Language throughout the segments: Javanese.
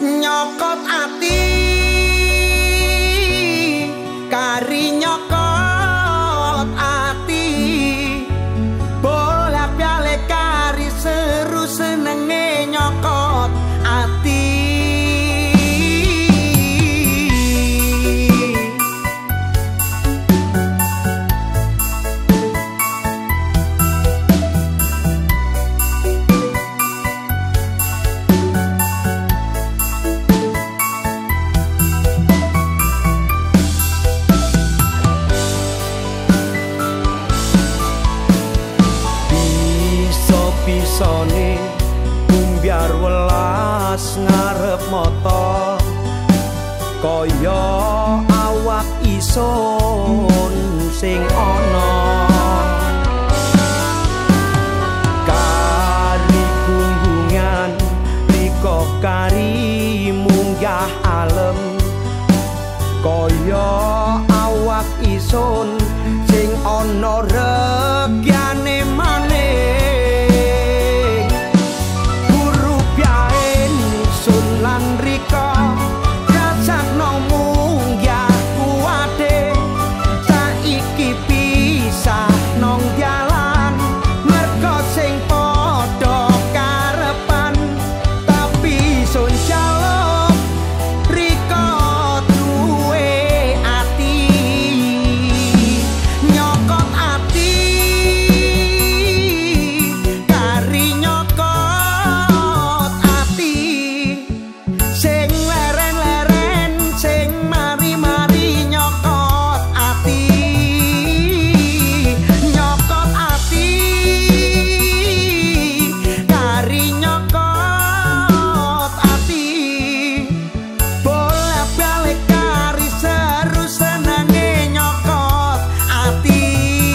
nyokot ati kari nyokot ati bolak-balik kari seru senenge nyokot ati bisane umbiar welas ngarep mata kaya awak ison sing ana kari gunggungan riko kari munggah alem kaya awak ison sing ana regyane maneh lan rika rasakno munggah kuwate saiki pisah nang dalan merga sing padha karepan tapi sun jaluk rika duwe ati nyokot ati kari nyokot ati sing leren-leren sing mari-mari nyokot ati kari nyokot ati bolak-balik kari seru senenge nyokot ati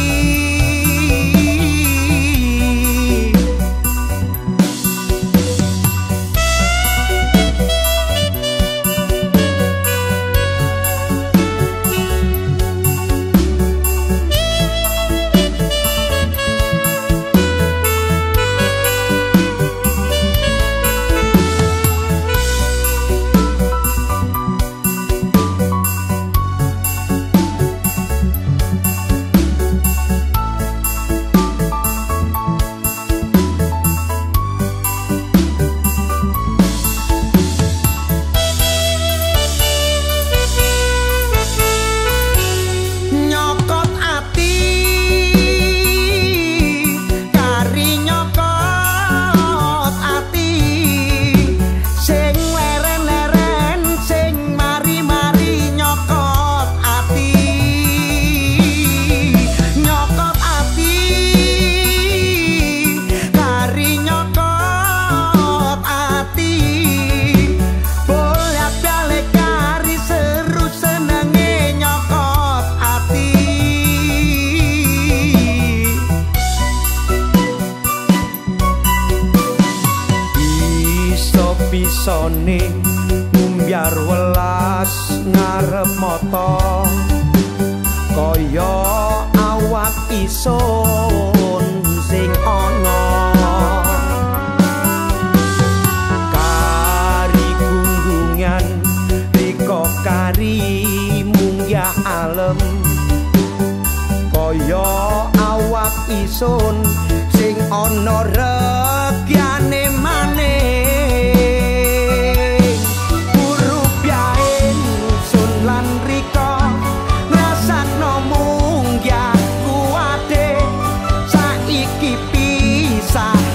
bisane umbiar welas ngarep mata kaya awak ison sing ana kari gunggungan riko kari munggah alem kaya awak ison sing ana regyane maneh lan rika rasakno munggah kuwate saiki pisah